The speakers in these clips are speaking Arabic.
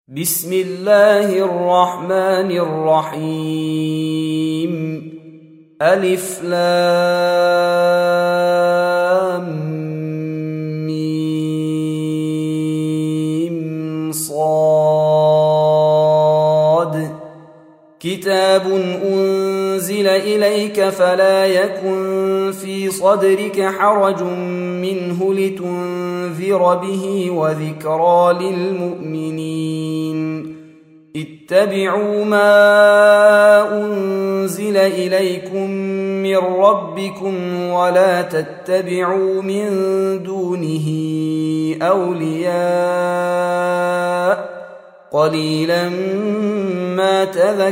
بسم الله الرحمن الرحيم. ألف لام ميم صاد. كتاب أنزل إليك فلا يكن في صدرك حرج منه لتنذر به وذكرى للمؤمنين. اتبعوا ما أنزل إليكم من ربكم ولا تتبعوا من دونه أولياء قليلا ما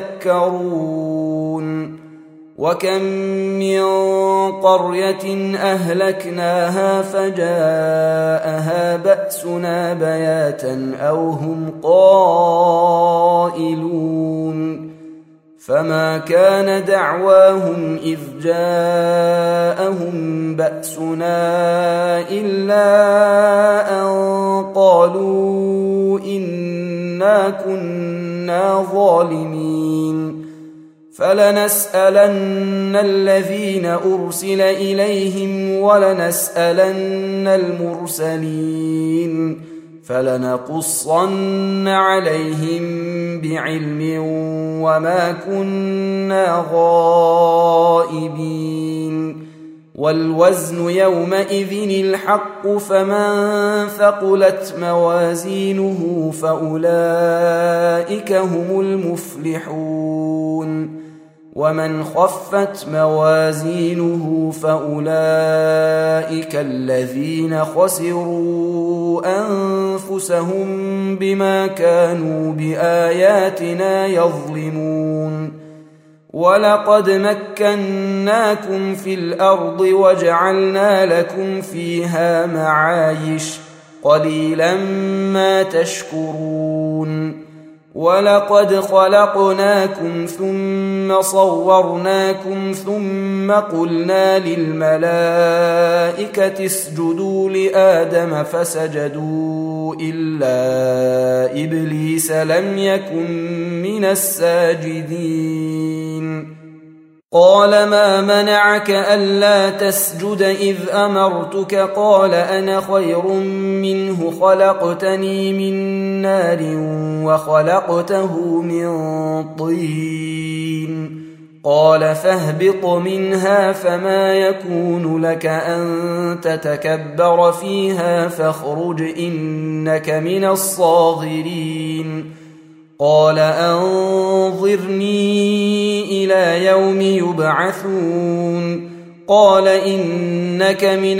تذكرون. وكم من قرية أهلكناها فجاءها بأسنا بياتا أو هم قائلون. فما كان دعواهم إذ جاءهم بأسنا إلا أن قالوا إنا كنا ظالمين. فلنسألن الذين أرسل إليهم ولنسألن المرسلين فلنقصن عليهم بعلم وما كنا غائبين. والوزن يومئذ الحق فمن ثقلت موازينه فأولئك هم المفلحون. ومن خفت موازينه فأولئك الذين خسروا أنفسهم بما كانوا بآياتنا يظلمون. ولقد مكناكم في الأرض وجعلنا لكم فيها معايش قليلا ما تشكرون. ولقد خلقناكم ثم صورناكم ثم قلنا للملائكة اسجدوا لآدم فسجدوا إلا إبليس لم يكن من الساجدين. قال ما منعك ألا تسجد إذ أمرتك؟ قال أنا خير منه خلقتني من نار وخلقته من طين. قال فاهبط منها فما يكون لك أن تتكبر فيها فاخرج إنك من الصاغرين. قال أنظرني إلى يوم يبعثون. قال إنك من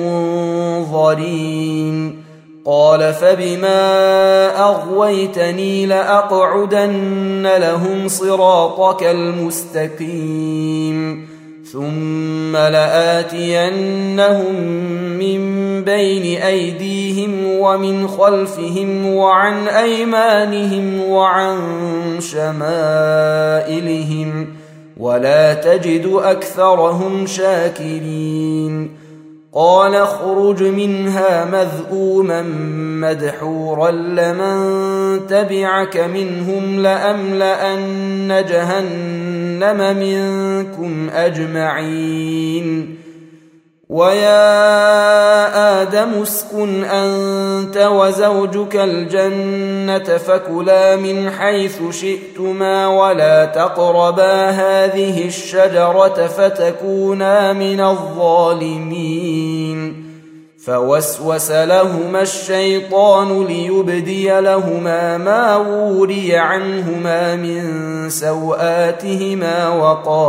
المنظرين. قال فبما أغويتني لأقعدن لهم صراطك المستقيم ثم لآتينهم من بين أيديهم ومن خلفهم وعن أيمانهم وعن شمائلهم ولا تجد أكثرهم شاكرين. قال اخرج منها مذءوما مدحورا لمن تبعك منهم لأملأن جهنم منكم أجمعين. ويا آدم اسكن أنت وزوجك الجنة فكلا من حيث شئتما ولا تقربا هذه الشجرة فتكونا من الظالمين. فوسوس لهما الشيطان ليبدي لهما ما وري عنهما من سوآتهما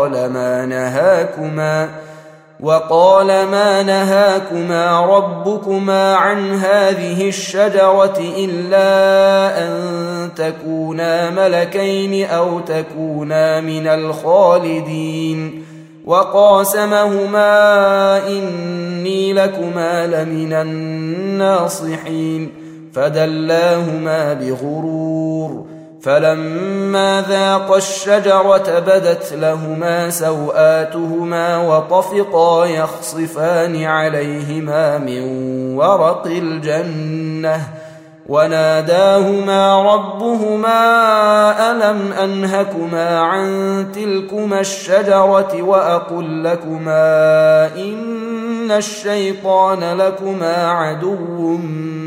وقال ما نهاكما ربكما عن هذه الشجرة إلا أن تكونا ملكين أو تكونا من الخالدين. وقاسمهما إني لكما لمن الناصحين فدلاهما بغرور. فلما ذاقا الشجرة بدت لهما سوآتهما وطفقا يخصفان عليهما من ورق الجنة وناداهما ربهما ألم أنهكما عن تلكما الشجرة وأقل لكما إن الشيطان لكما عدو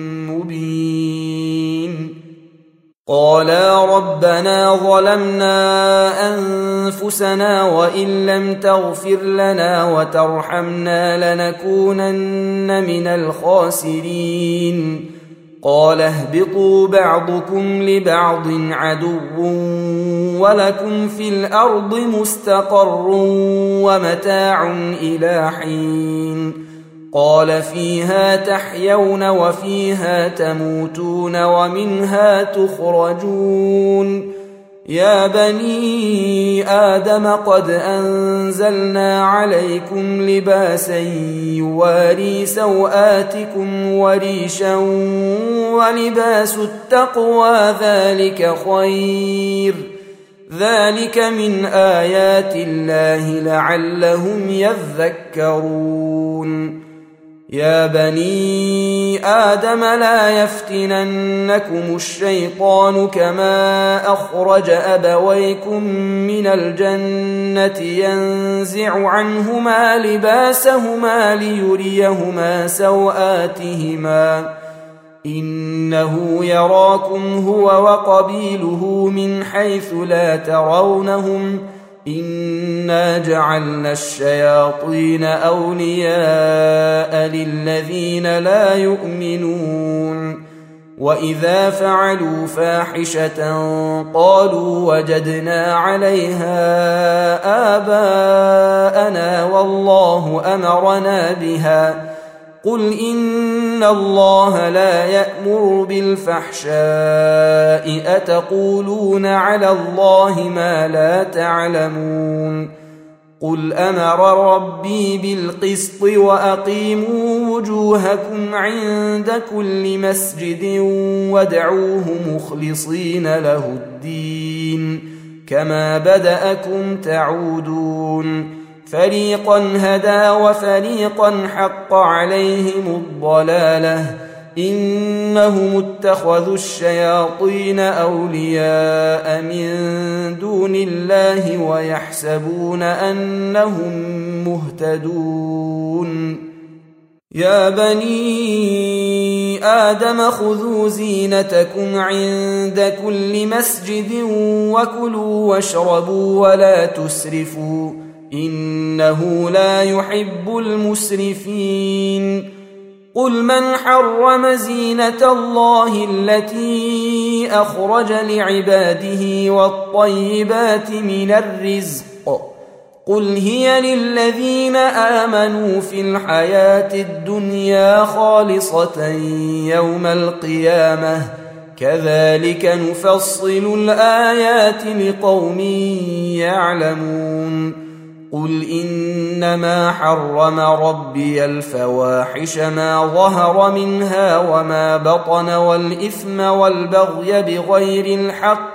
مبين قالا ربنا ظلمنا أنفسنا وإن لم تغفر لنا وترحمنا لنكونن من الخاسرين قال اهبطوا بعضكم لبعض عدو ولكم في الأرض مستقر ومتاع إلى حين قال فيها تحيون وفيها تموتون ومنها تخرجون يا بني آدم قد أنزلنا عليكم لباسا يواري سوآتكم وريشا ولباس التقوى ذلك خير ذلك من آيات الله لعلهم يذكرون يا بني آدم لا يفتننكم الشيطان كما أخرج أبويكم من الجنة ينزع عنهما لباسهما ليريهما سوآتهما إنه يراكم هو وقبيله من حيث لا ترونهم إنا جعلنا الشياطين أولياء للذين لا يؤمنون وإذا فعلوا فاحشة قالوا وجدنا عليها آباءنا والله أمرنا بها قل إن الله لا يأمر بالفحشاء أتقولون على الله ما لا تعلمون قل أمر ربي بالقسط وأقيموا وجوهكم عند كل مسجد وادعوه مخلصين له الدين كما بدأكم تعودون فريقا هدى وفريقا حق عليهم الضلالة إنهم اتخذوا الشياطين أولياء من دون الله ويحسبون أنهم مهتدون يا بني آدم خذوا زينتكم عند كل مسجد وكلوا واشربوا ولا تسرفوا إنه لا يحب المسرفين قل من حرم زينة الله التي أخرج لعباده والطيبات من الرزق قل هي للذين آمنوا في الحياة الدنيا خالصة يوم القيامة كذلك نفصل الآيات لقوم يعلمون قل إنما حرم ربي الفواحش ما ظهر منها وما بطن والإثم والبغي بغير الحق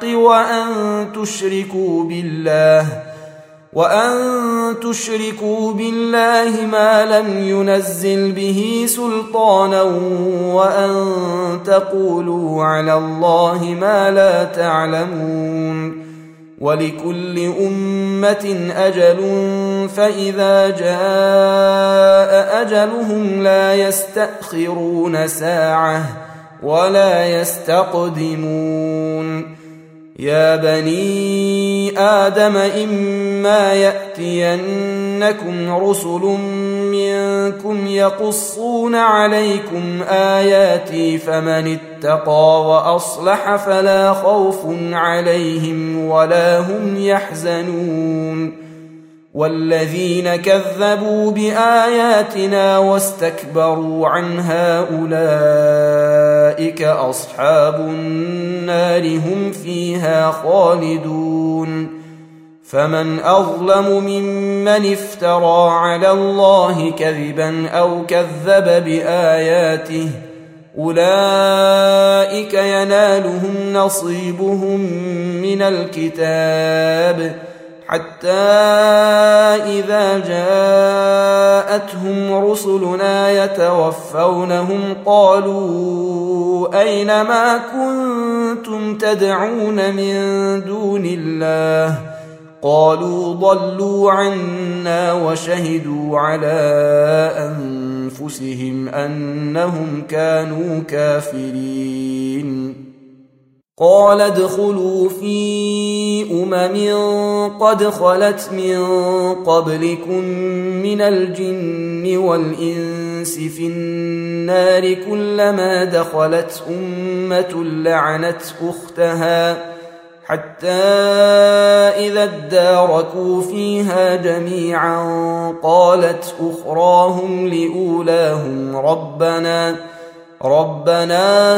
وأن تشركوا بالله ما لم ينزل به سلطانا وأن تقولوا على الله ما لا تعلمون ولكل أمة أجل فإذا جاء أجلهم لا يستأخرون ساعة ولا يستقدمون يا بني آدم إما يأتينكم رسل منكم يقصون عليكم آياتي فمن اتقى وأصلح فلا خوف عليهم ولا هم يحزنون والذين كذبوا بآياتنا واستكبروا عنها أولئك أصحاب النار هم فيها خالدون فمن أظلم ممن افترى على الله كذبا أو كذب بآياته أولئك ينالهم نصيبهم من الكتاب حتى إذا جاءتهم رسلنا يتوفونهم قالوا أين ما كنتم تدعون من دون الله قالوا ضلوا عنا وشهدوا على أنفسهم أنهم كانوا كافرين. قال ادخلوا في قد خلت من قبلكم من الجن والإنس في النار كلما دخلت أمة لعنت أختها حتى إذا اداركوا فيها جميعا قالت أخراهم لأولاهم ربنا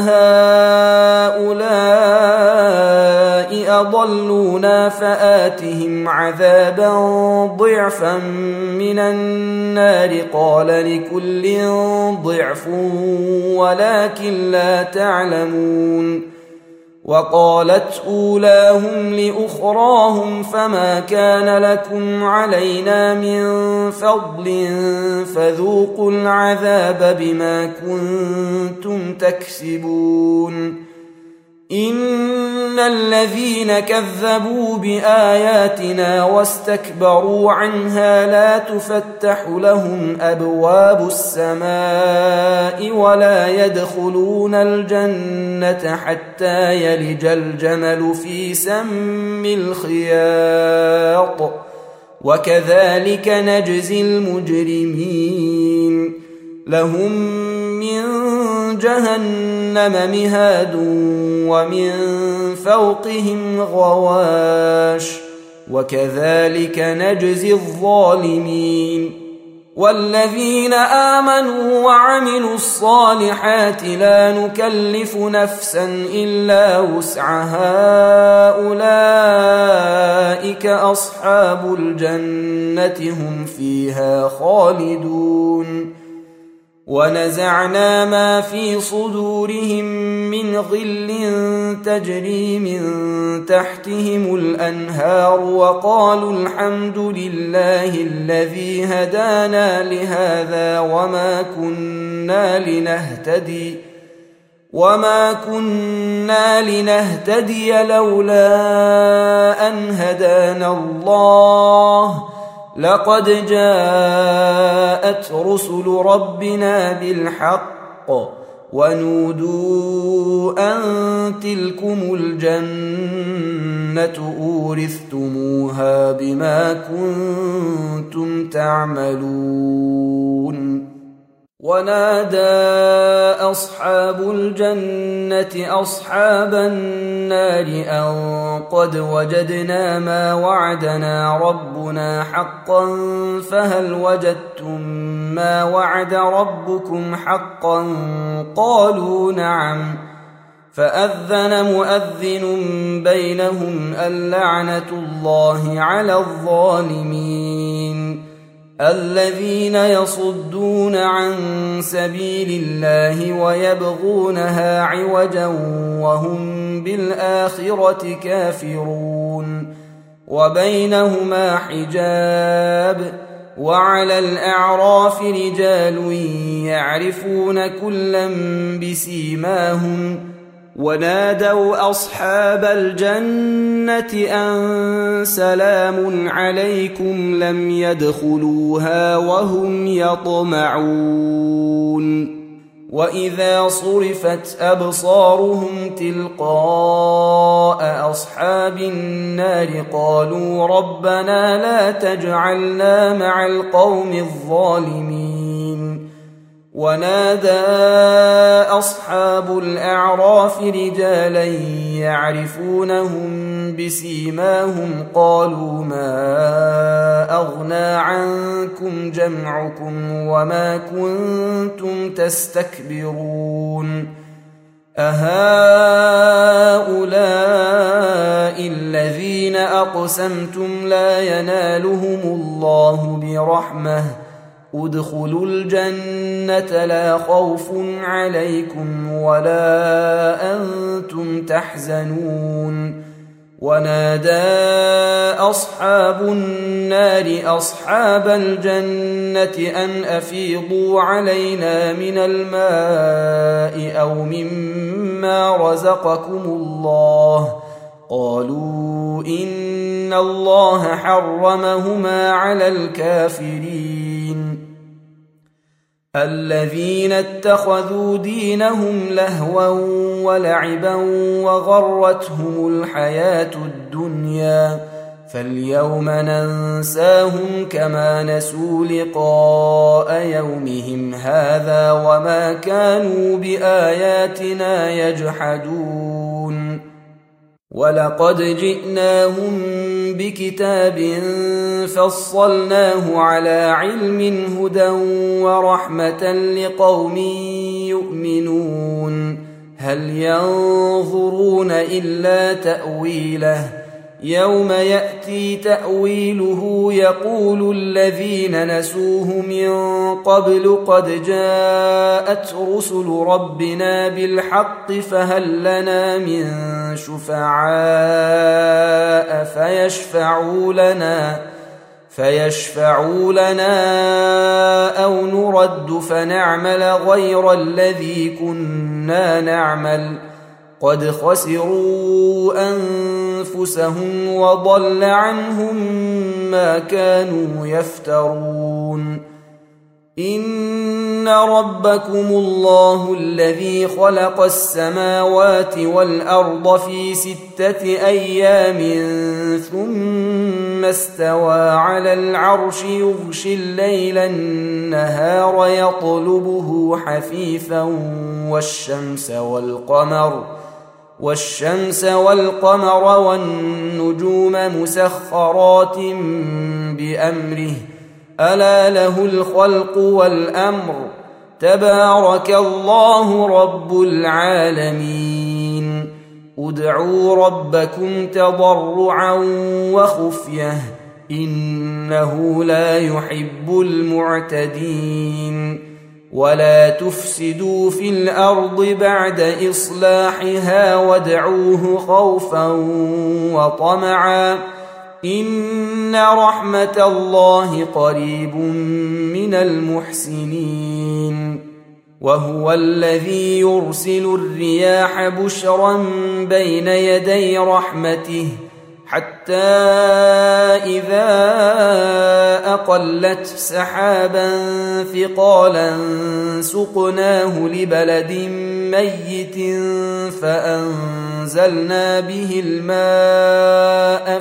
هؤلاء أضلونا فآتهم عذابا ضعفا من النار قال لكل ضعف ولكن لا تعلمون. وقالت أولاهم لأخراهم فما كان لكم علينا من فضل فذوقوا العذاب بما كنتم تكسبون. إن الذين كذبوا بآياتنا واستكبروا عنها لا تفتح لهم أبواب السماء ولا يدخلون الجنة حتى يلج الجمل في سم الخياط وكذلك نجزي المجرمين. لهم من جهنم مهاد ومن فوقهم غواش وكذلك نجزي الظالمين. والذين آمنوا وعملوا الصالحات لا نكلف نفسا إلا وسعها أولئك أصحاب الجنة هم فيها خالدون. ونزعنا ما في صدورهم من غل تجري من تحتهم الأنهار وقالوا الحمد لله الذي هدانا لهذا وما كنا لنهتدي لولا أن هدانا الله لقد جاءت رسل ربنا بالحق ونودوا أن تلكم الجنة أورثتموها بما كنتم تعملون. ونادى أصحاب الجنة أصحاب النار أن قد وجدنا ما وعدنا ربنا حقا فهل وجدتم ما وعد ربكم حقا قالوا نعم. فأذن مؤذن بينهم اللعنة الله على الظالمين الذين يصدون عن سبيل الله ويبغونها عوجا وهم بالآخرة كافرون. وبينهما حجاب وعلى الأعراف رجال يعرفون كلا بسيماهم ونادوا أصحاب الجنة أن سلام عليكم لم يدخلوها وهم يطمعون. وإذا صرفت أبصارهم تلقاء أصحاب النار قالوا ربنا لا تجعلنا مع القوم الظالمين. ونادى أصحاب الأعراف رجالا يعرفونهم بسيماهم قالوا ما أغنى عنكم جمعكم وما كنتم تستكبرون أهؤلاء الذين أقسمتم لا ينالهم الله برحمة ادخلوا الجنة لا خوف عليكم ولا أنتم تحزنون ونادى أصحاب النار أصحاب الجنة أن أفيضوا علينا من الماء أو مما رزقكم الله. قالوا إن الله حرمهما على الكافرين. الذين اتخذوا دينهم لهوا ولعبا وغرتهم الحياة الدنيا فاليوم ننساهم كما نسوا لقاء يومهم هذا وما كانوا بآياتنا يجحدون. ولقد جئناهم بكتاب فصلناه على علم هدى ورحمة لقوم يؤمنون. هل ينظرون إلا تأويله يوم يأتي تأويله يقول الذين نسوه من قبل قد جاءت رسل ربنا بالحق فهل لنا من شفعاء فيشفعوا لنا أو نرد فنعمل غير الذي كنا نعمل قد خسروا أنفسهم وضل عنهم ما كانوا يفترون. إن ربكم الله الذي خلق السماوات والأرض في 6 أيام ثم استوى على العرش يغشي الليل النهار يطلبه حثيثا والشمس والقمر والنجوم مسخرات بأمره ألا له الخلق والأمر تبارك الله رب العالمين. ادعوا ربكم تضرعا وخفية إنه لا يحب المعتدين. ولا تفسدوا في الأرض بعد إصلاحها وادعوه خوفا وطمعا إن رحمة الله قريب من المحسنين. وهو الذي يرسل الرياح بشرا بين يدي رحمته حتى إذا أقلت سحابا ثقالا سقناه لبلد ميت فأنزلنا به الماء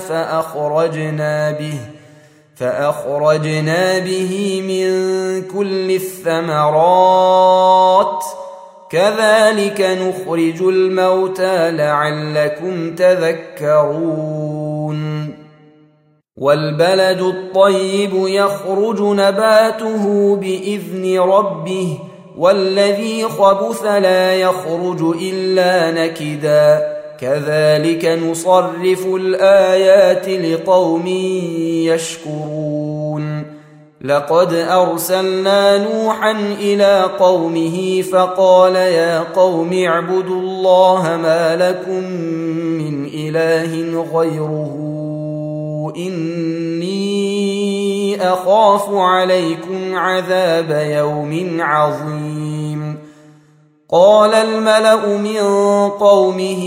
فأخرجنا به من كل الثمرات كذلك نخرج الموتى لعلكم تذكرون. والبلد الطيب يخرج نباته بإذن ربه والذي خبث لا يخرج إلا نكدا كذلك نصرف الآيات لقوم يشكرون. لقد أرسلنا نوحا إلى قومه فقال يا قوم اعبدوا الله ما لكم من إله غيره إني أخاف عليكم عذاب يوم عظيم. قال الملأ من قومه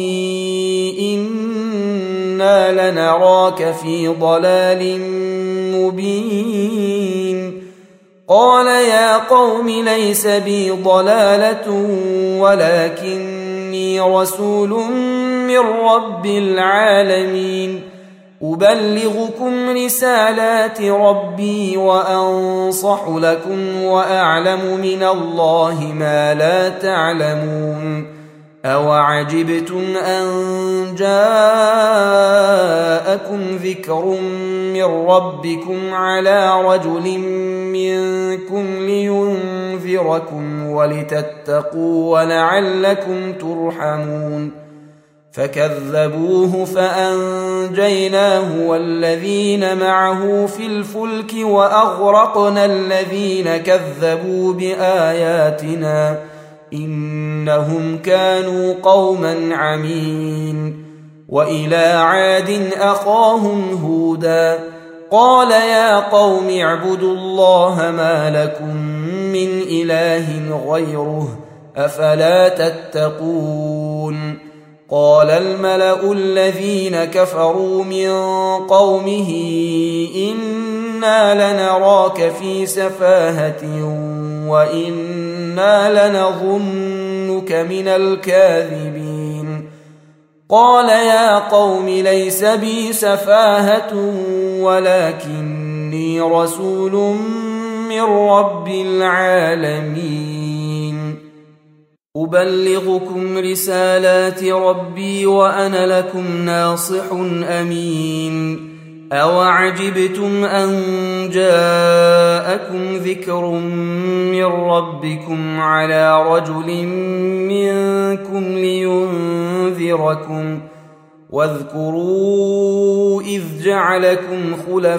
إنا لنراك في ضلال مبين. قال يا قوم ليس بي ضلالة ولكني رسول من رب العالمين أبلغكم رسالات ربي وأنصح لكم وأعلم من الله ما لا تعلمون. أوعجبتم أن جاءكم ذكر من ربكم على رجل منكم لينذركم ولتتقوا ولعلكم ترحمون. فكذبوه فأنجيناه والذين معه في الفلك وأغرقنا الذين كذبوا بآياتنا إنهم كانوا قوما عمين. وإلى عاد أخاهم هودا قال يا قوم اعبدوا الله ما لكم من إله غيره أفلا تتقون قال الملأ الذين كفروا من قومه إنا لنراك في سفاهة وإنا لنظنك من الكاذبين قال يا قوم ليس بي سفاهة ولكني رسول من رب العالمين أبلغكم رسالات ربي وأنا لكم ناصح أمين أوعجبتم أن جاءكم ذكر من ربكم على رجل منكم لينذركم واذكروا إذ جعلكم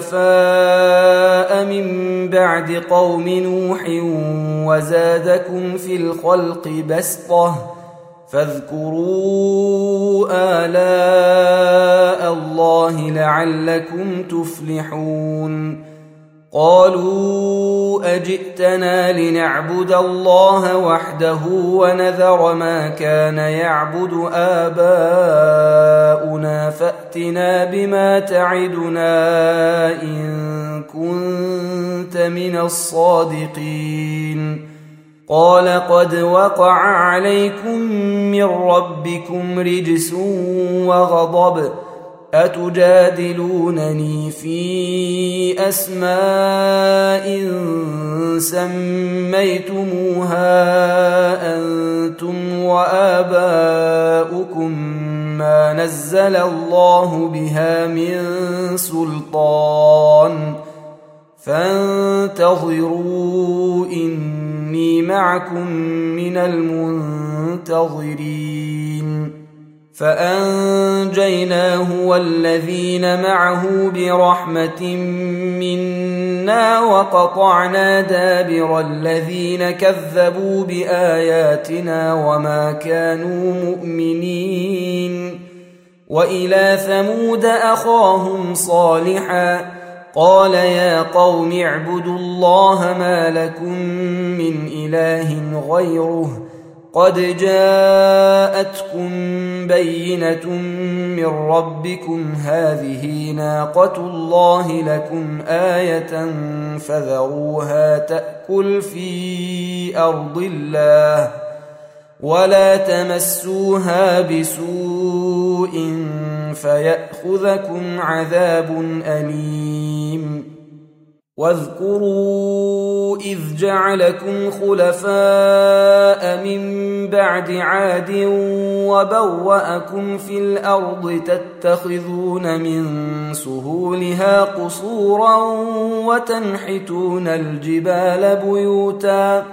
خلفاء من بعد قوم نوح وزادكم في الخلق بسطة فاذكروا آلاء الله لعلكم تفلحون قالوا أجئتنا لنعبد الله وحده ونذر ما كان يعبد آباؤنا فأتنا بما تعدنا إن كنت من الصادقين قال قد وقع عليكم من ربكم رجس وغضب أتجادلونني في أسماء سميتموها أنتم وآباؤكم ما نزل الله بها من سلطان فانتظروا إني معكم من المنتظرين فأنجيناه والذين معه برحمة منا وقطعنا دابر الذين كذبوا بآياتنا وما كانوا مؤمنين وإلى ثمود أخاهم صالحا قال يا قوم اعبدوا الله ما لكم من إله غيره قد جاءتكم بينة من ربكم هذه ناقة الله لكم آية فذروها تأكل في أرض الله ولا تمسوها بسوء فيأخذكم عذاب أليم واذكروا إذ جعلكم خلفاء من بعد عاد وبوأكم في الأرض تتخذون من سهولها قصورا وتنحتون الجبال بيوتا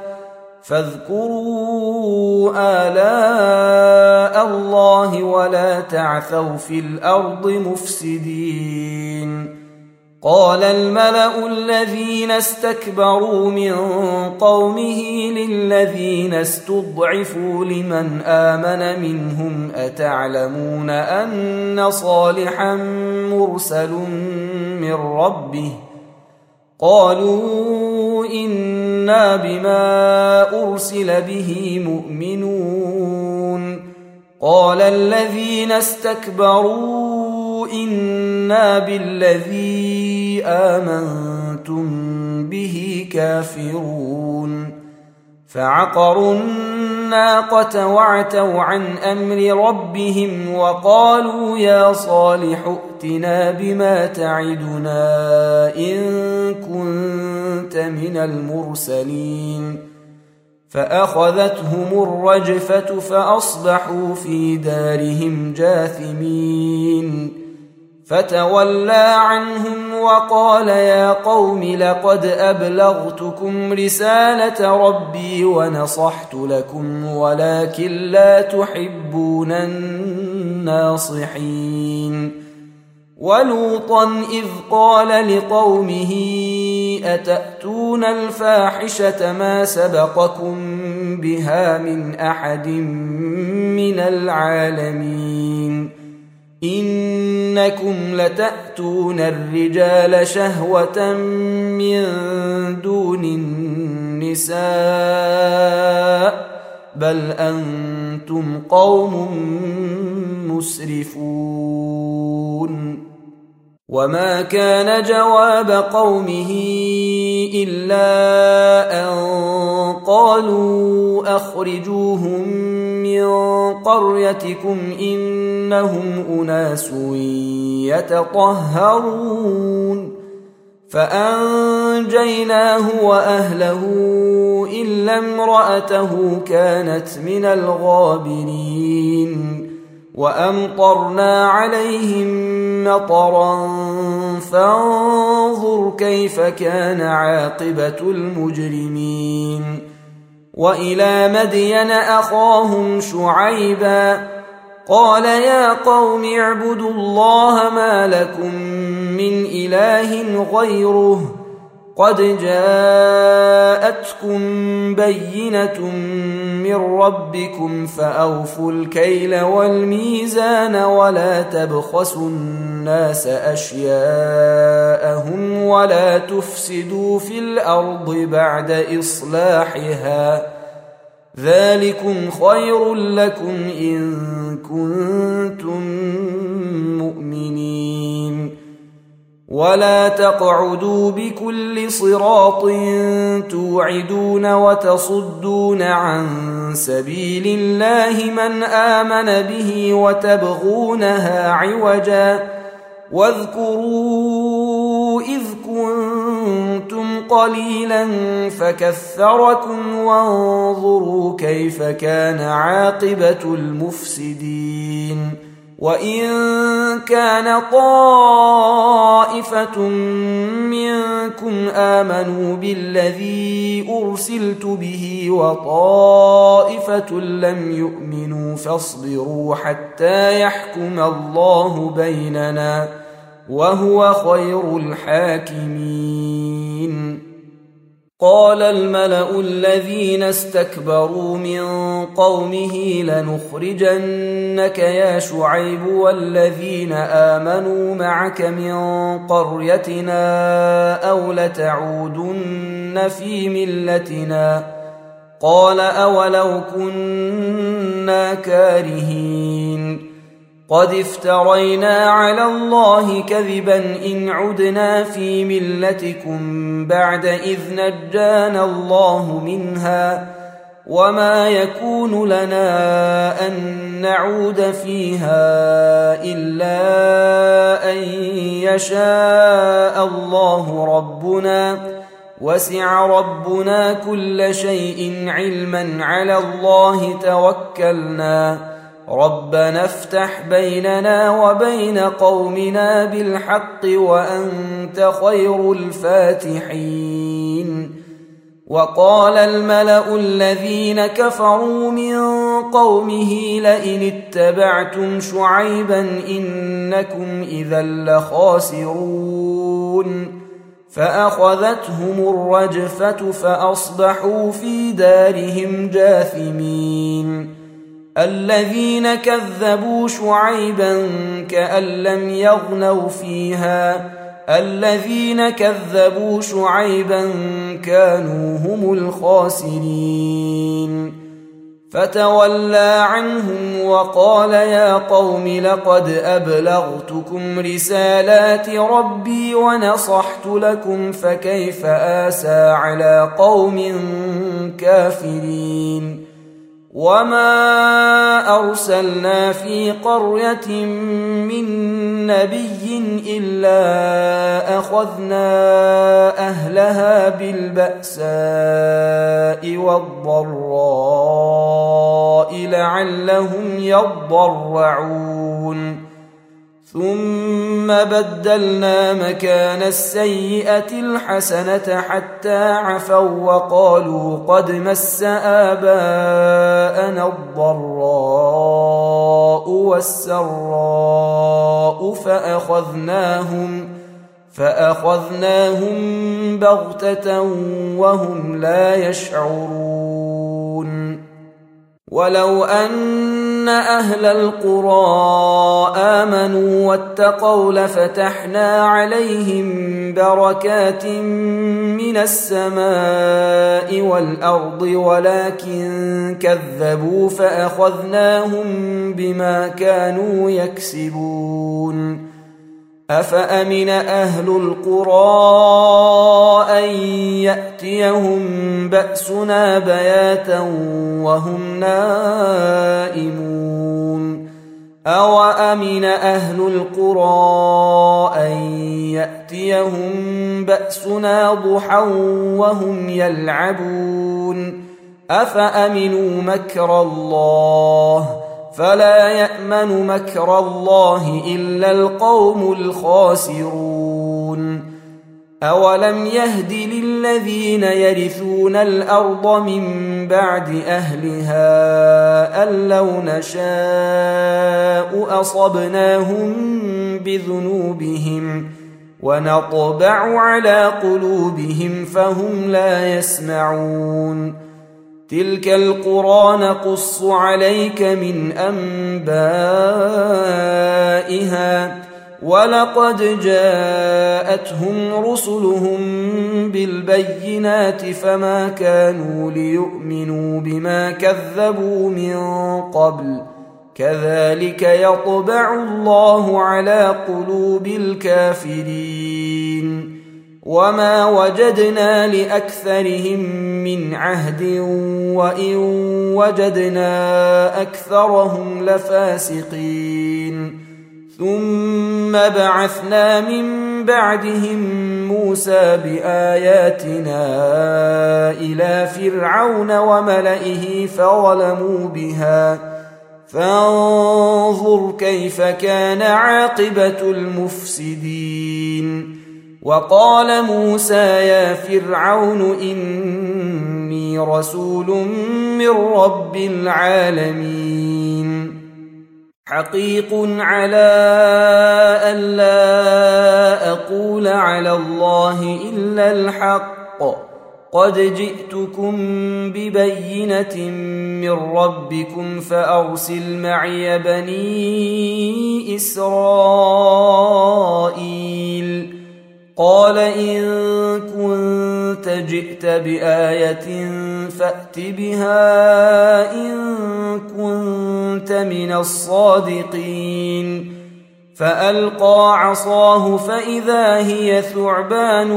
فاذكروا آلاء الله ولا تعثوا في الأرض مفسدين قال الملأ الذين استكبروا من قومه للذين استضعفوا لمن آمن منهم أتعلمون أن صالحا مرسل من ربه قالوا إنا بما أرسل به مؤمنون قال الذين استكبروا إنا بالذي آمنتم به كافرون فعقروا الناقة وعتوا عن أمر ربهم وقالوا يا صالح ائتنا بما تعدنا إن كنت من المرسلين فأخذتهم الرجفة فأصبحوا في دارهم جاثمين فتولى عنهم وقال يا قوم لقد أبلغتكم رسالة ربي ونصحت لكم ولكن لا تحبون الناصحين ولوطا إذ قال لقومه أتأتون الفاحشة ما سبقكم بها من أحد من العالمين إنكم لتأتون الرجال شهوة من دون النساء بل أنتم قوم مسرفون وما كان جواب قومه إلا أن قالوا أخرجوهم من قريتكم إنهم أناس يتطهرون فأنجيناه وأهله إلا امرأته كانت من الغابرين وأمطرنا عليهم مطرا فانظر كيف كان عاقبة المجرمين وإلى مدين أخاهم شعيبا قال يا قوم اعبدوا الله ما لكم من إله غيره قد جاءتكم بينة من ربكم فأوفوا الكيل والميزان ولا تبخسوا الناس أشياءهم ولا تفسدوا في الأرض بعد إصلاحها ذلكم خير لكم إن كنتم مؤمنين ولا تقعدوا بكل صراط توعدون وتصدون عن سبيل الله من آمن به وتبغونها عوجا واذكروا إذ كنتم قليلا فكثركم وانظروا كيف كان عاقبة المفسدين وإن كان طائفة منكم آمنوا بالذي أرسلت به وطائفة لم يؤمنوا فاصبروا حتى يحكم الله بيننا وهو خير الحاكمين قال الملأ الذين استكبروا من قومه لنخرجنك يا شعيب والذين آمنوا معك من قريتنا أو لتعودن في ملتنا قال أولو كنا كارهين قد افترينا على الله كذبا إن عدنا في ملتكم بعد إذ نجانا الله منها وما يكون لنا أن نعود فيها إلا أن يشاء الله ربنا وسع ربنا كل شيء علما على الله توكلنا ربنا افتح بيننا وبين قومنا بالحق وأنت خير الفاتحين وقال الملأ الذين كفروا من قومه لئن اتبعتم شعيبا إنكم إذا لخاسرون فأخذتهم الرجفة فأصبحوا في دارهم جاثمين الذين كذبوا شعيبا كأن لم يغنوا فيها الذين كذبوا شعيبا كانوا هم الخاسرين فتولى عنهم وقال يا قوم لقد أبلغتكم رسالات ربي ونصحت لكم فكيف آسى على قوم كافرين وما أرسلنا في قرية من نبي إلا أخذنا أهلها بالبأساء والضراء لعلهم يضرعون ثم بدلنا مكان السيئة الحسنة حتى عفوا وقالوا قد مس آباءنا الضراء والسراء فأخذناهم بغتة وهم لا يشعرون ولو أن أهل القرى آمنوا واتقوا لفتحنا عليهم بركات من السماء والأرض ولكن كذبوا فأخذناهم بما كانوا يكسبون. أفأمن أهل القرى أن يأتيهم بأسنا بياتا وهم نائمون أوأمن أهل القرى أن يأتيهم بأسنا ضحى وهم يلعبون أفأمنوا مكر الله فلا يأمن مكر الله إلا القوم الخاسرون. أولم يهد للذين يرثون الأرض من بعد أهلها أن لو نشاء أصبناهم بذنوبهم ونطبع على قلوبهم فهم لا يسمعون. تلك القرى نقص عليك من أنبائها ولقد جاءتهم رسلهم بالبينات فما كانوا ليؤمنوا بما كذبوا من قبل كذلك يطبع الله على قلوب الكافرين. وما وجدنا لأكثرهم من عهد وإن وجدنا أكثرهم لفاسقين. ثم بعثنا من بعدهم موسى بآياتنا إلى فرعون وملئه فظلموا بها فانظر كيف كان عاقبة المفسدين. وقال موسى يا فرعون إني رسول من رب العالمين حقيق على ألا أقول على الله إلا الحق قد جئتكم ببينة من ربكم فأرسل معي بني إسرائيل. قال إن كنت جئت بآية فأت بها إن كنت من الصادقين. فألقى عصاه فإذا هي ثعبان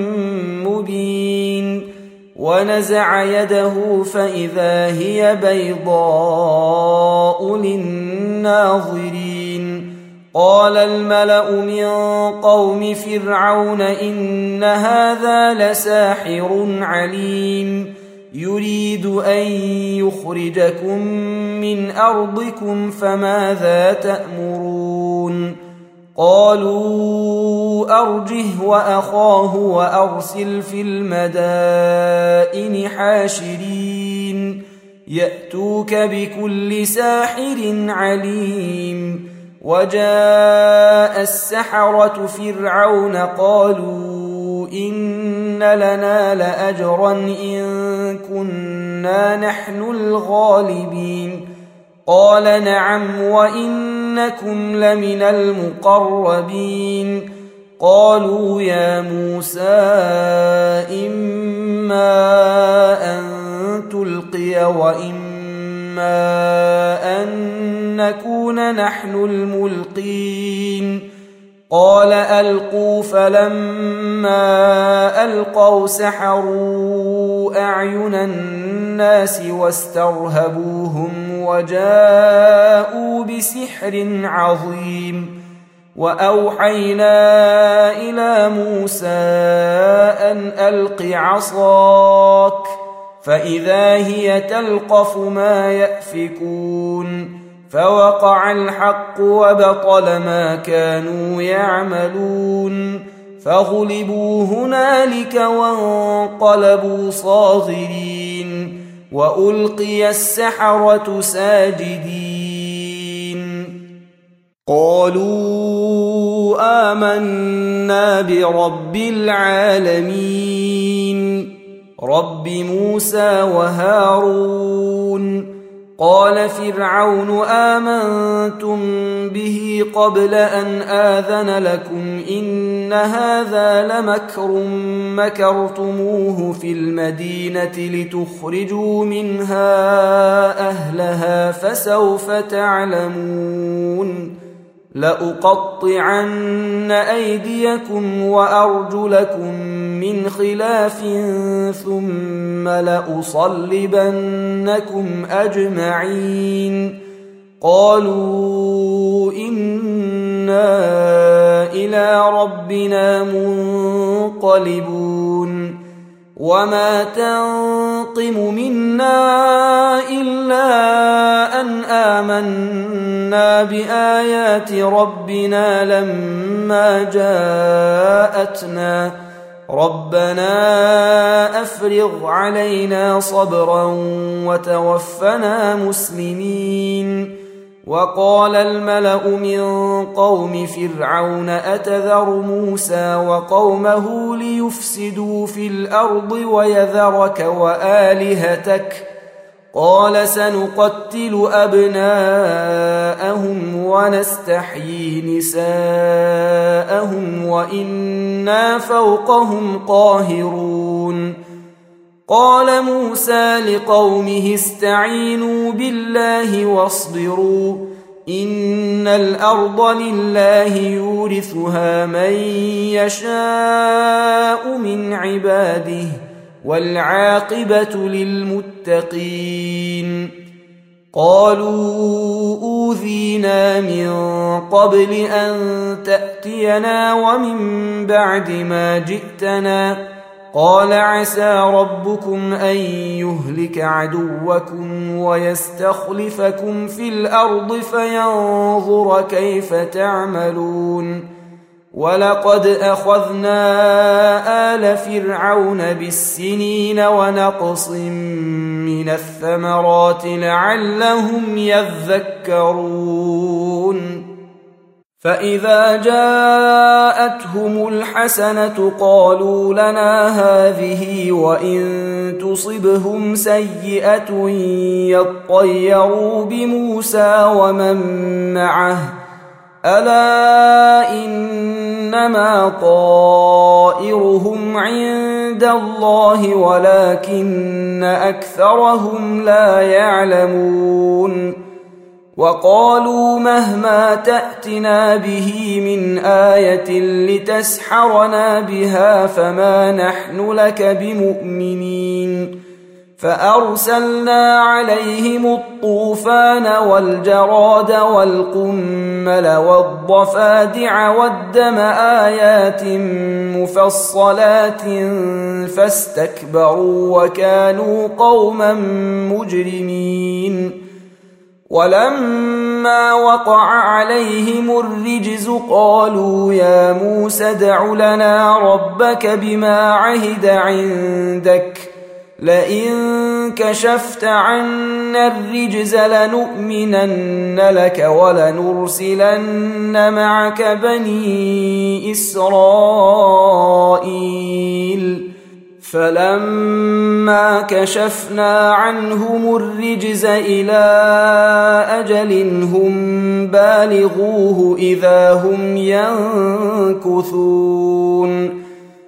مبين ونزع يده فإذا هي بيضاء للناظرين. قال الملأ من قوم فرعون إن هذا لساحر عليم يريد أن يخرجكم من أرضكم فماذا تأمرون. قالوا أرجه وأخاه وأرسل في المدائن حاشرين يأتوك بكل ساحر عليم. وجاء السحرة فرعون قالوا إن لنا لأجرا إن كنا نحن الغالبين. قال نعم وإنكم لمن المقربين. قالوا يا موسى إما أن تلقي وإما أن نكون نحن الملقين. قال ألقوا فلما ألقوا سحروا أعين الناس واسترهبوهم وجاءوا بسحر عظيم. وأوحينا إلى موسى أن ألق عصاك فإذا هي تلقف ما يأفكون. فوقع الحق وبطل ما كانوا يعملون فغلبوا هنالك وانقلبوا صاغرين وألقي السحرة ساجدين. قالوا آمنا برب العالمين رب موسى وهارون قال فرعون آمنتم به قبل أن آذن لكم إن هذا لمكر مكرتموه في المدينة لتخرجوا منها أهلها فسوف تعلمون لأقطعن أيديكم وأرجلكم من خلاف ثم لأصلبنكم أجمعين قالوا إنا إلى ربنا منقلبون وما تنقم منا إلا أن آمنا بآيات ربنا لما جاءتنا ربنا أفرغ علينا صبرا وتوفنا مسلمين وقال الملأ من قوم فرعون أتذر موسى وقومه ليفسدوا في الأرض ويذرك وآلهتك قال سنقتل أبناءهم ونستحيي نساءهم وإنا فوقهم قاهرون قال موسى لقومه استعينوا بالله واصبروا إن الأرض لله يورثها من يشاء من عباده والعاقبة للمتقين قالوا أوذينا من قبل أن تأتينا ومن بعد ما جئتنا قال عسى ربكم أن يهلك عدوكم ويستخلفكم في الأرض فينظر كيف تعملون ولقد أخذنا آل فرعون بالسنين ونقص من الثمرات لعلهم يذكرون فإذا جاءتهم الحسنة قالوا لنا هذه وإن تصبهم سيئة يطيروا بموسى ومن معه ألا إنما طائرهم عند الله ولكن أكثرهم لا يعلمون وقالوا مهما تأتنا به من آية لتسحرنا بها فما نحن لك بمؤمنين فأرسلنا عليهم الطوفان والجراد والقمل والضفادع والدم آيات مفصلات فاستكبروا وكانوا قوما مجرمين ولما وقع عليهم الرجز قالوا يا موسى ادع لنا ربك بما عهد عندك لئن كشفت عنا الرجز لنؤمنن لك ولنرسلن معك بني إسرائيل فلما كشفنا عنهم الرجز إلى أجل هم بالغوه إذا هم ينكثون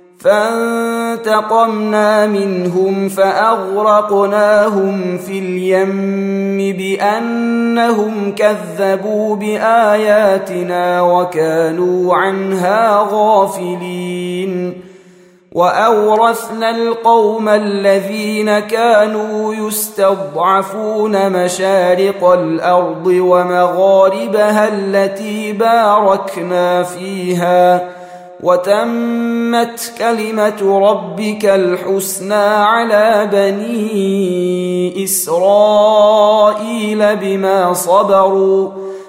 فانتقمنا منهم فأغرقناهم في اليم بأنهم كذبوا بآياتنا وكانوا عنها غافلين وأورثنا القوم الذين كانوا يستضعفون مشارق الأرض ومغاربها التي باركنا فيها وتمت كلمة ربك الحسنى على بني إسرائيل بما صبروا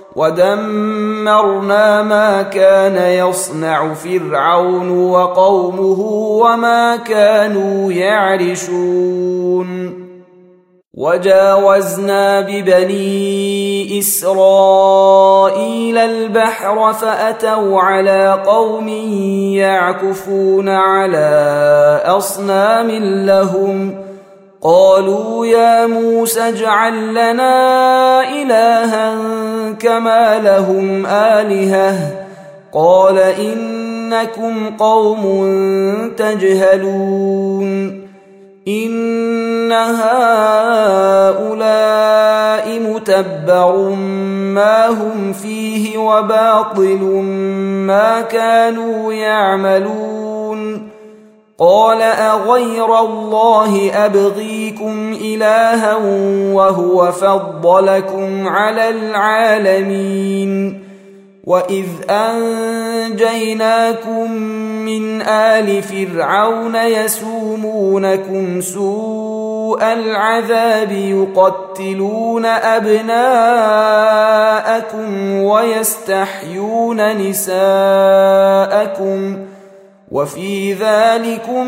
ودمرنا ما كان يصنع فرعون وقومه وما كانوا يعرشون وجاوزنا ببني إسرائيل البحر فأتوا على قوم يعكفون على أصنام لهم قالوا يا موسى اجعل لنا إلها كما لهم آلهة قال إنكم قوم تجهلون إن هؤلاء متبر ما هم فيه وباطل ما كانوا يعملون قال أغير الله أبغيكم إلها وهو فضلكم على العالمين وإذ أنجيناكم من آل فرعون يسومونكم سوء العذاب يقتلون أبناءكم ويستحيون نساءكم وفي ذلكم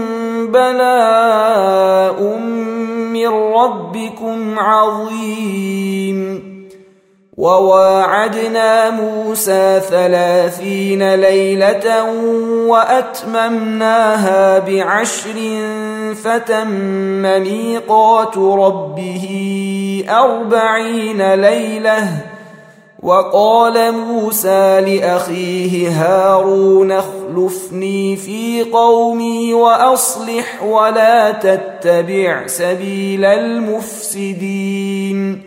بلاء من ربكم عظيم وواعدنا موسى 30 ليلة وأتممناها ب10 فتم ميقات ربه 40 ليلة وقال موسى لأخيه هارون اخلفني في قومي وأصلح ولا تتبع سبيل المفسدين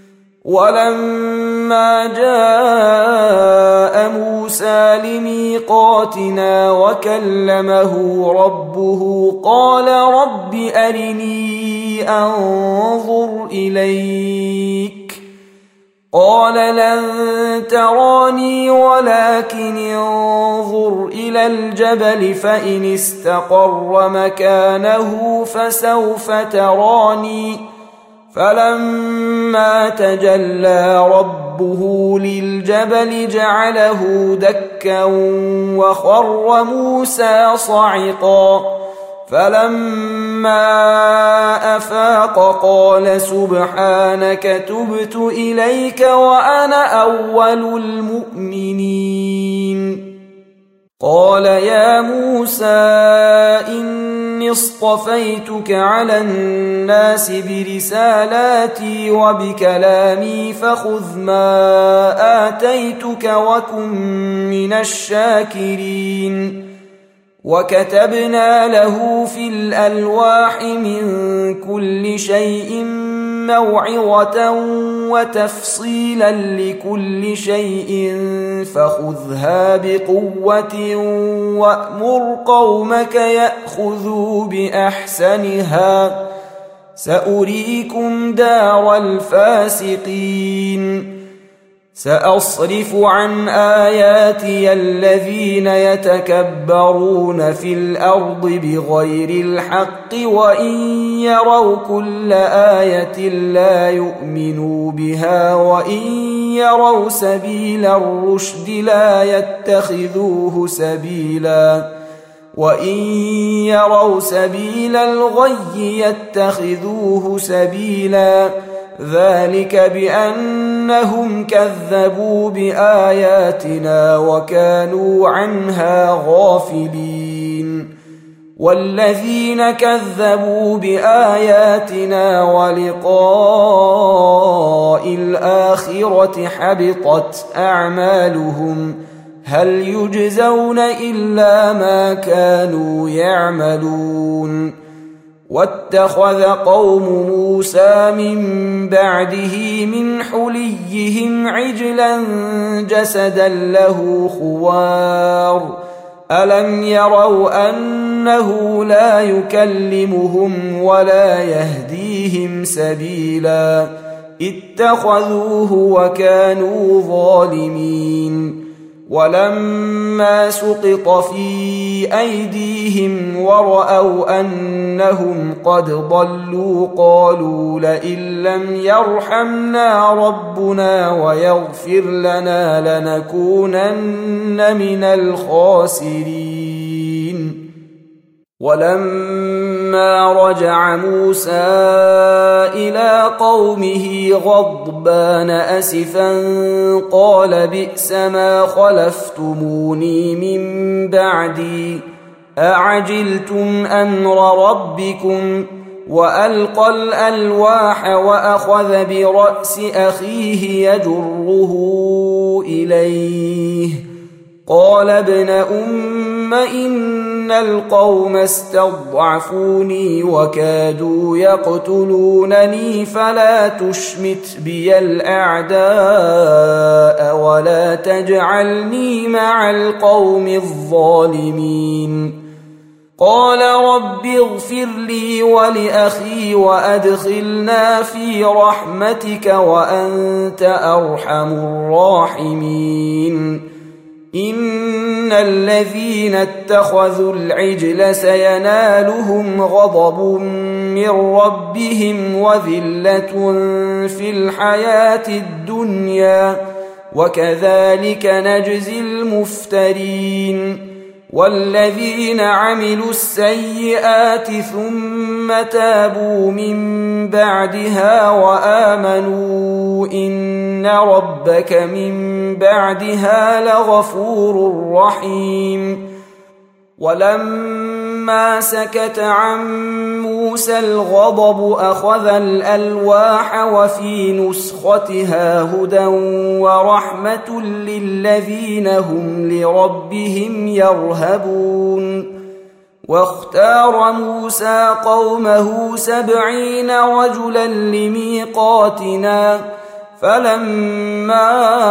ولما جاء موسى لميقاتنا وكلمه ربه قال رب أرني أنظر إليك قال لن تراني ولكن انظر إلى الجبل فإن استقر مكانه فسوف تراني فلما تجلى ربه للجبل جعله دكا وخر موسى صعقا فلما أفاق قال سبحانك تبت إليك وأنا أول المؤمنين قال يا موسى إني اصطفيتك على الناس برسالاتي وبكلامي فخذ ما آتيتك وكن من الشاكرين وكتبنا له في الألواح من كل شيء موعظة وتفصيلا لكل شيء فخذها بقوة وأمر قومك يأخذوا بأحسنها سأريكم دار الفاسقين سأصرف عن آياتي الذين يتكبرون في الأرض بغير الحق وإن يروا كل آية لا يؤمنوا بها وإن يروا سبيل الرشد لا يتخذوه سبيلا وإن يروا سبيل الغي يتخذوه سبيلا ذلك بأنهم كذبوا بآياتنا وكانوا عنها غافلين والذين كذبوا بآياتنا ولقاء الآخرة حبطت أعمالهم هل يجزون إلا ما كانوا يعملون واتخذ قوم موسى من بعده من حليهم عجلا جسدا له خوار ألم يروا أنه لا يكلمهم ولا يهديهم سبيلا اتخذوه وكانوا ظالمين ولما سقط في أيديهم ورأوا أنهم قد ضلوا قالوا لئن لم يرحمنا ربنا ويغفر لنا لنكونن من الخاسرين ولما رجع موسى إلى قومه غضبان أسفا قال بئس ما خلفتموني من بعدي أعجلتم أمر ربكم وألقى الألواح وأخذ برأس أخيه يجره إليه قال ابن أم إن القوم استضعفوني وكادوا يقتلونني فلا تشمت بي الأعداء ولا تجعلني مع القوم الظالمين قال رب اغفر لي ولأخي وأدخلنا في رحمتك وأنت أرحم الراحمين إن الذين اتخذوا العجل سينالهم غضب من ربهم وذلة في الحياة الدنيا وكذلك نجزي المفترين والذين عملوا السيئات ثم تابوا من بعدها وآمنوا إن ربك من بعدها لغفور رحيم ولما سكت عن موسى الغضب أخذ الألواح وفي نسختها هدى ورحمة للذين هم لربهم يرهبون واختار موسى قومه 70 رجلا لميقاتنا فلما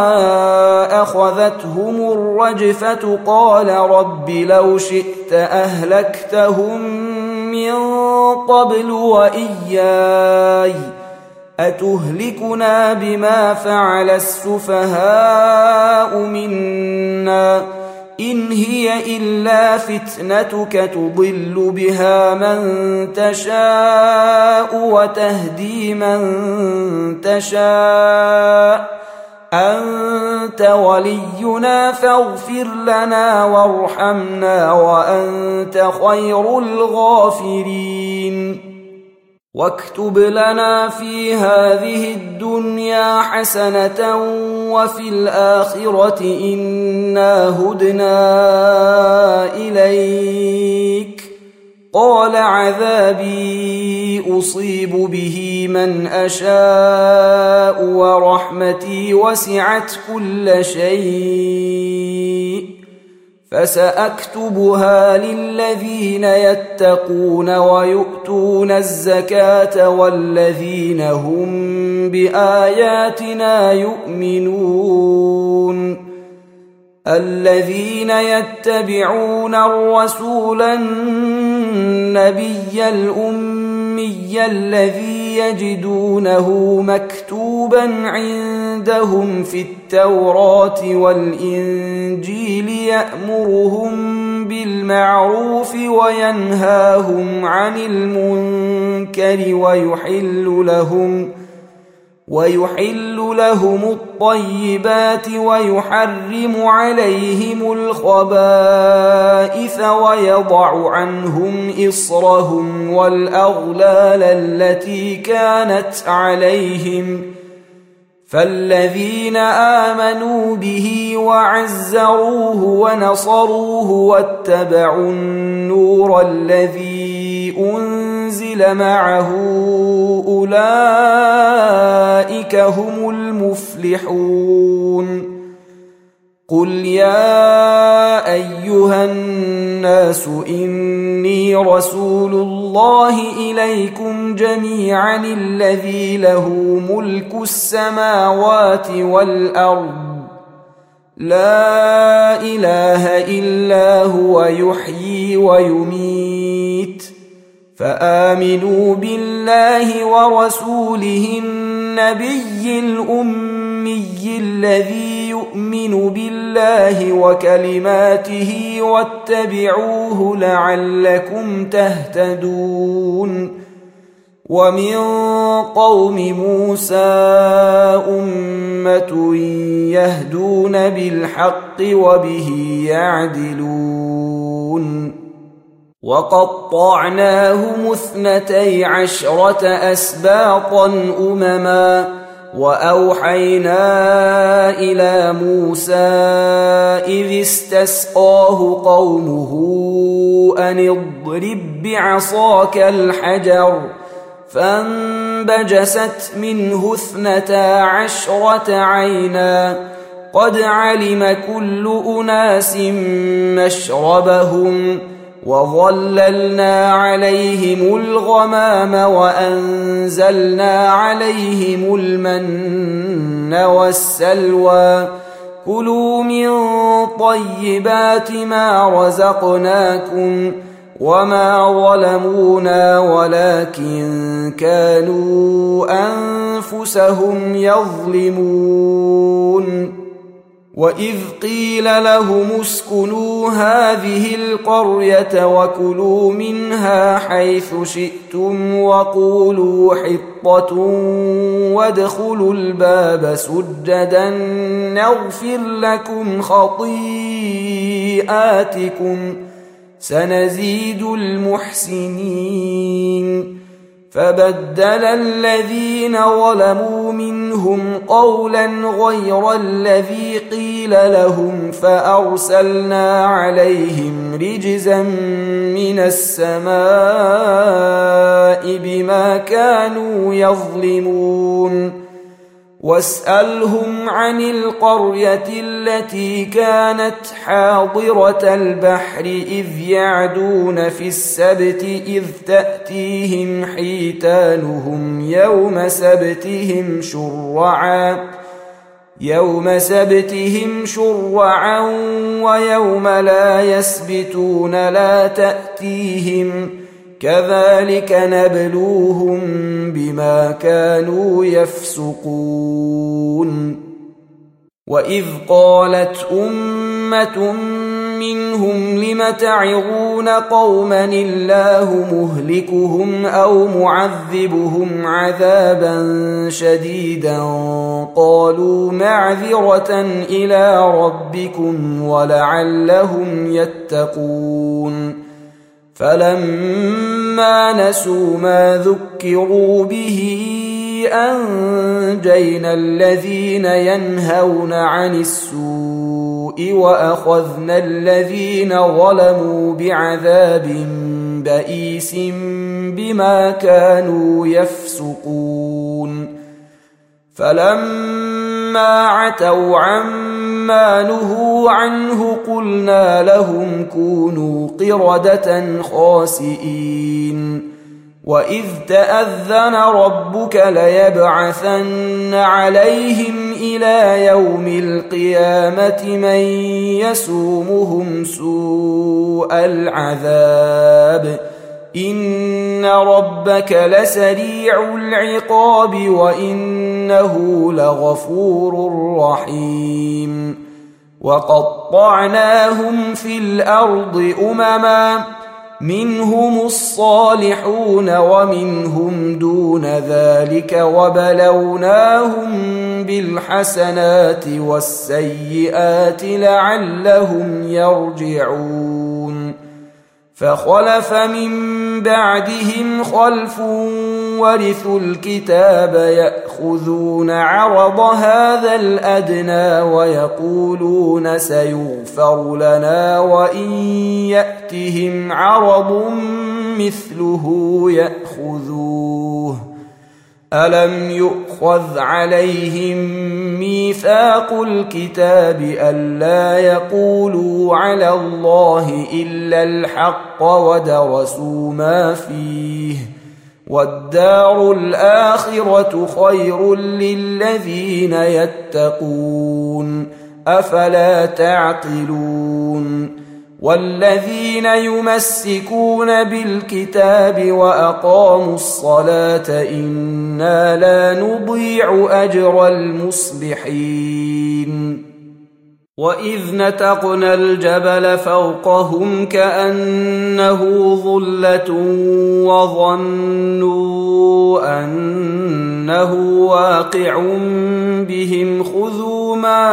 أخذتهم الرجفة قال رب لو شئت أهلكتهم من قبل وإياي أتهلكنا بما فعل السفهاء منا إن هي إلا فتنتك تضل بها من تشاء وتهدي من تشاء أنت ولينا فاغفر لنا وارحمنا وأنت خير الغافرين واكتب لنا في هذه الدنيا حسنة وفي الآخرة إنا هدنا إليك قال عذابي أصيب به من أشاء ورحمتي وسعت كل شيء فسأكتبها للذين يتقون ويؤتون الزكاة والذين هم بآياتنا يؤمنون الذين يتبعون الرسول النبي الأمي الذي يجدونه مكتوبا عندهم في التوراة والإنجيل يأمرهم بالمعروف وينهاهم عن المنكر ويحل لهم الطيبات ويحرم عليهم الخبائث ويضع عنهم إصرهم والأغلال التي كانت عليهم فالذين آمنوا به وعزروه ونصروه واتبعوا النور الذي أنزل معه أولئك هم المفلحون قل يا أيها الناس إني رسول الله إليكم جميعا الذي له ملك السماوات والأرض لا إله إلا هو يحيي ويميت فآمنوا بالله ورسوله النبي الأمي الذي يؤمن بالله وكلماته واتبعوه لعلكم تهتدون ومن قوم موسى أمة يهدون بالحق وبه يعدلون وقطعناهم 12 أسباطا أمما وأوحينا إلى موسى إذ استسقاه قومه أن اضرب بعصاك الحجر فانبجست منه 12 عينا قد علم كل أناس مشربهم وظللنا عليهم الغمام وأنزلنا عليهم المن والسلوى كلوا من طيبات ما رزقناكم وما ظلمونا ولكن كانوا أنفسهم يظلمون وإذ قيل لهم اسكنوا هذه القرية وكلوا منها حيث شئتم وقولوا حطة وادخلوا الباب سجدا نغفر لكم خطيئاتكم سنزيد المحسنين فبدل الذين ظلموا منهم قولا غير الذي قيل لهم فأرسلنا عليهم رجزا من السماء بما كانوا يظلمون واسألهم عن القرية التي كانت حاضرة البحر إذ يعدون في السبت إذ تأتيهم حيتانهم يوم سبتهم شرعا ويوم لا يسبتون لا تأتيهم كذلك نبلوهم بما كانوا يفسقون وإذ قالت أمة منهم لم تعظون قوما الله مهلكهم أو معذبهم عذابا شديدا قالوا معذرة إلى ربكم ولعلهم يتقون فلما نسوا ما ذكروا به أنجينا الذين ينهون عن السوء وأخذنا الذين ظلموا بعذاب بئيس بما كانوا يفسقون فلما عتوا عما نهوا عنه قلنا لهم كونوا قردة خاسئين وإذ تأذن ربك ليبعثن عليهم إلى يوم القيامة من يسومهم سوء العذاب إن ربك لسريع العقاب وإنه لغفور رحيم وقطعناهم في الأرض أمما منهم الصالحون ومنهم دون ذلك وبلوناهم بالحسنات والسيئات لعلهم يرجعون فخلف من بعدهم خلف ورثوا الكتاب يأخذون عرض هذا الأدنى ويقولون سيغفر لنا وإن يأتهم عرض مثله يأخذوه ألم يؤخذ عليهم ميثاق الكتاب ألا يقولوا على الله إلا الحق ودرسوا ما فيه والدار الآخرة خير للذين يتقون أفلا تعقلون والذين يمسكون بالكتاب وأقاموا الصلاة إنا لا نضيع أجر المصلحين وإذ نتقنا الجبل فوقهم كأنه ظلة وظنوا أنه واقع بهم خذوا ما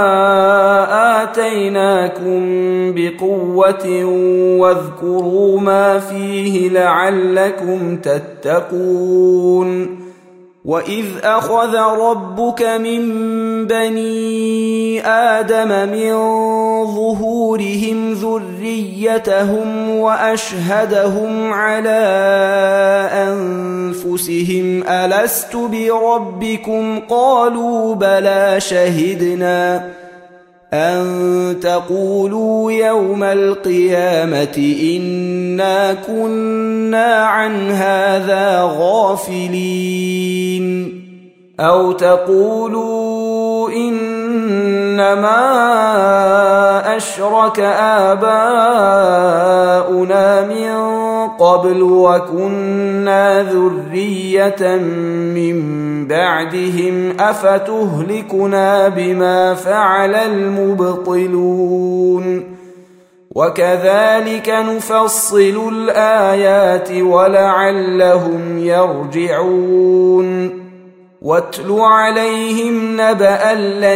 آتيناكم بقوة واذكروا ما فيه لعلكم تتقون وإذ أخذ ربك من بني آدم من ظهورهم ذريتهم وأشهدهم على أنفسهم ألست بربكم قالوا بلى شهدنا أن تقولوا يوم القيامة إنا كنا عن هذا غافلين أو تقولوا إنما أشرك آباؤنا من قبل وكنا ذرية من بعدهم أفتهلكنا بما فعل المبطلون وكذلك نفصل الآيات ولعلهم يرجعون واتل عليهم نبأ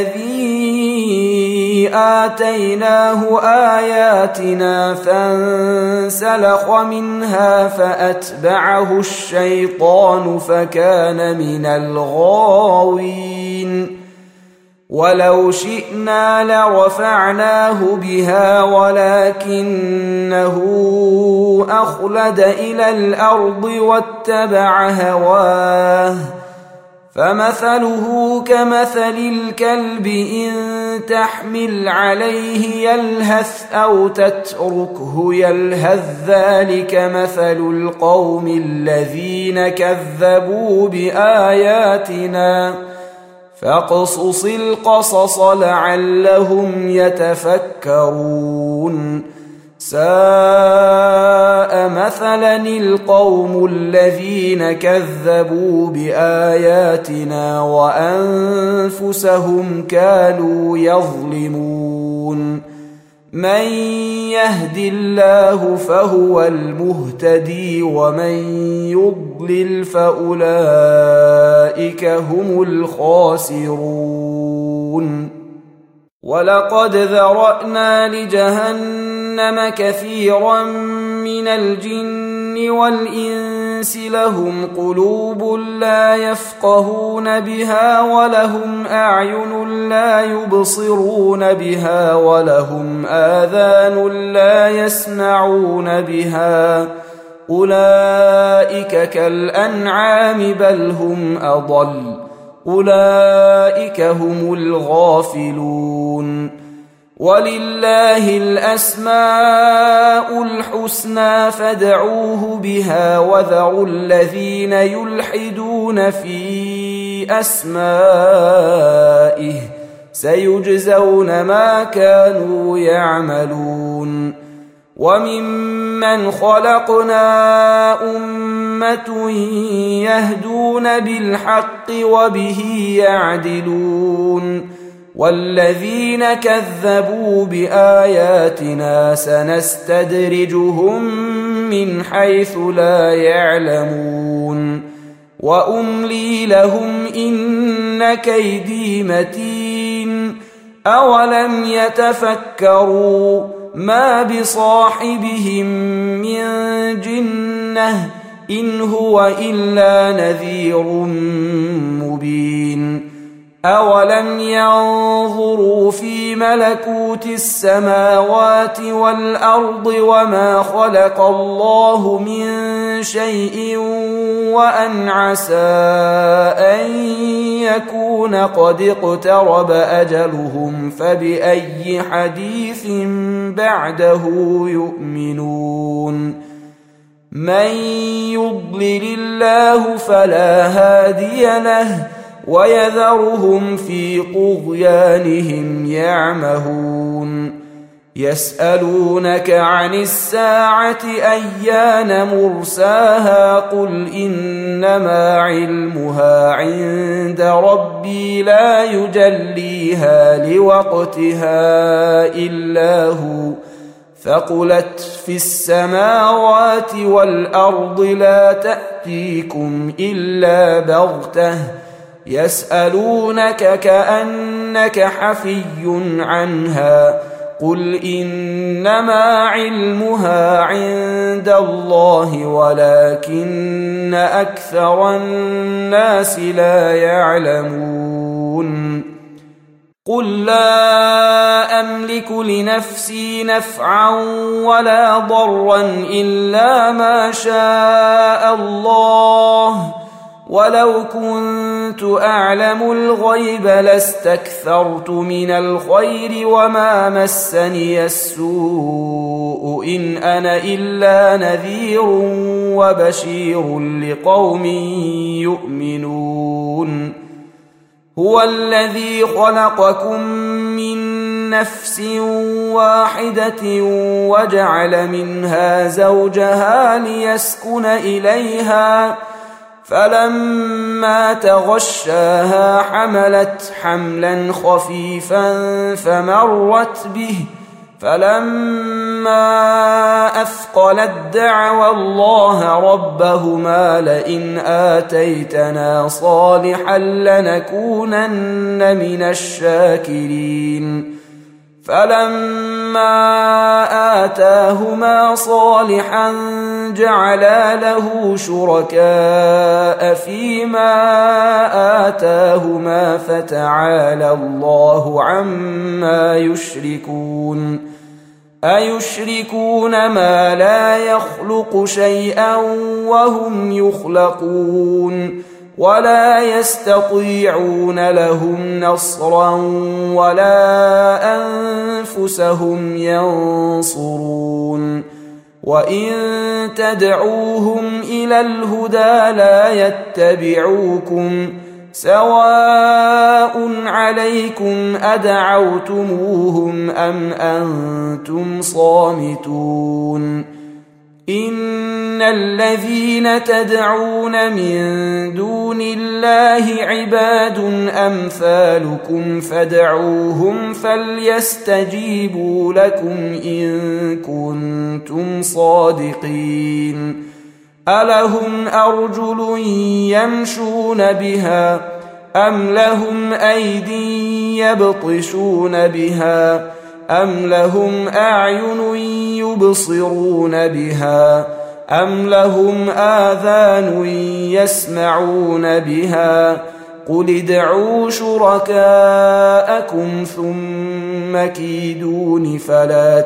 الذي آتيناه آياتنا فانسلخ منها فأتبعه الشيطان فكان من الغاوين ولو شئنا لرفعناه بها ولكنه أخلد إلى الأرض واتبع هواه فمثله كمثل الكلب إن تحمل عليه يلهث أو تتركه يلهث ذلك مثل القوم الذين كذبوا بآياتنا فاقصص القصص لعلهم يتفكرون ساء مثلا القوم الذين كذبوا بآياتنا وأنفسهم كانوا يظلمون من يهد الله فهو المهتدي ومن يضلل فأولئك هم الخاسرون ولقد ذرأنا لجهنم كثيرا من الجن والإنس لهم قلوب لا يفقهون بها ولهم أعين لا يبصرون بها ولهم آذان لا يسمعون بها أولئك كالأنعام بل هم أضل أولئك هم الغافلون ولله الأسماء الحسنى فادعوه بها وذروا الذين يلحدون في أسمائه سيجزون ما كانوا يعملون وممن خلقنا أمة يهدون بالحق وبه يعدلون والذين كذبوا بآياتنا سنستدرجهم من حيث لا يعلمون وأملي لهم إن كيدي متين أولم يتفكروا ما بصاحبهم من جنة إن هو إلا نذير مبين أولم ينظروا في ملكوت السماوات والأرض وما خلق الله من شيء وأن عسى أن يكون قد اقترب أجلهم فبأي حديث بعده يؤمنون من يضلل الله فلا هادي له ويذرهم في طغيانهم يعمهون يسألونك عن الساعة أيان مرساها قل إنما علمها عند ربي لا يجليها لوقتها إلا هو ثقلت في السماوات والأرض لا تأتيكم إلا بغتة يسألونك كأنك حفي عنها قل إنما علمها عند الله ولكن أكثر الناس لا يعلمون قل لا أملك لنفسي نفعا ولا ضرا إلا ما شاء الله ولو كنت أعلم الغيب لاستكثرت من الخير وما مسني السوء إن أنا إلا نذير وبشير لقوم يؤمنون هو الذي خلقكم من نفس واحدة وجعل منها زوجها ليسكن إليها فلما تغشاها حملت حملا خفيفا فمرت به فلما أثقلت دعوا الله ربهما لئن آتيتنا صالحا لنكونن من الشاكرين فلما آتاهما صالحا جعلا له شركاء فيما آتاهما فتعالى الله عما يشركون أيشركون ما لا يخلق شيئا وهم يخلقون ولا يستطيعون لهم نصرا ولا أنفسهم ينصرون وإن تدعوهم إلى الهدى لا يتبعوكم سواء عليكم أدعوتموهم أم أنتم صامتون إن الذين تدعون من دون الله عباد أمثالكم فادعوهم فليستجيبوا لكم إن كنتم صادقين ألهم أرجل يمشون بها أم لهم أيدي يبطشون بها أم لهم أعين يبصرون بها أم لهم آذان يسمعون بها قل ادعوا شركاءكم ثم كيدون فلا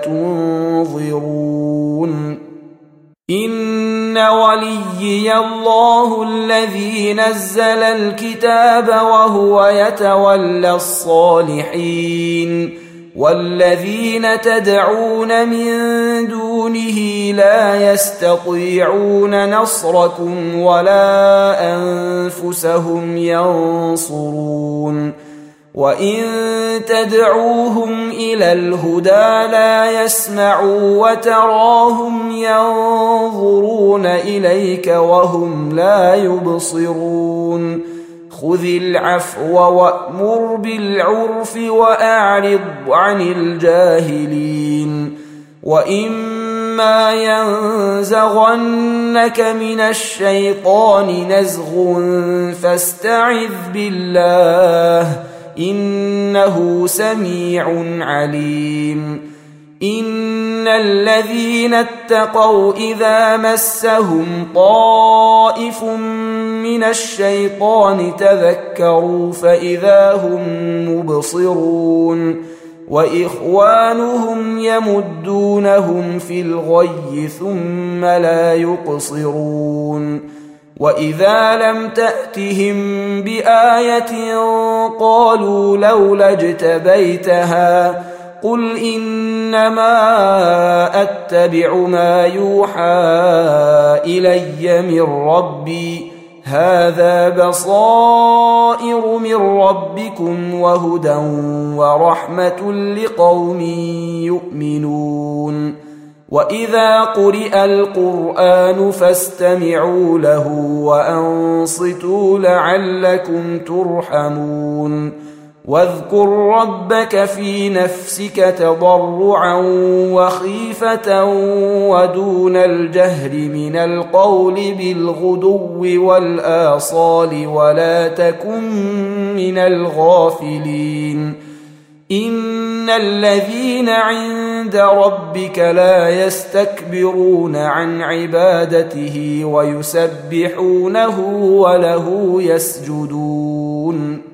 تنظرون إن وليي الله الذي نزل الكتاب وهو يتولى الصالحين والذين تدعون من دونه لا يستطيعون نصركم ولا أنفسهم ينصرون وإن تدعوهم إلى الهدى لا يسمعوا وتراهم ينظرون إليك وهم لا يبصرون خذ العفو وأمر بالعرف وأعرض عن الجاهلين وإما ينزغنك من الشيطان نزغ فاستعذ بالله إنه سميع عليم إن الذين اتقوا إذا مسهم طائف من الشيطان تذكروا فإذا هم مبصرون وإخوانهم يمدونهم في الغي ثم لا يقصرون وإذا لم تأتهم بآية قالوا لولا اجتبيتها قل إنما أتبع ما يوحى إلي من ربي هذا بصائر من ربكم وهدى ورحمة لقوم يؤمنون وإذا قرئ القرآن فاستمعوا له وأنصتوا لعلكم ترحمون واذكر ربك في نفسك تضرعا وخيفة ودون الجهر من القول بالغدو والآصال ولا تكن من الغافلين إن الذين عند ربك لا يستكبرون عن عبادته ويسبحونه وله يسجدون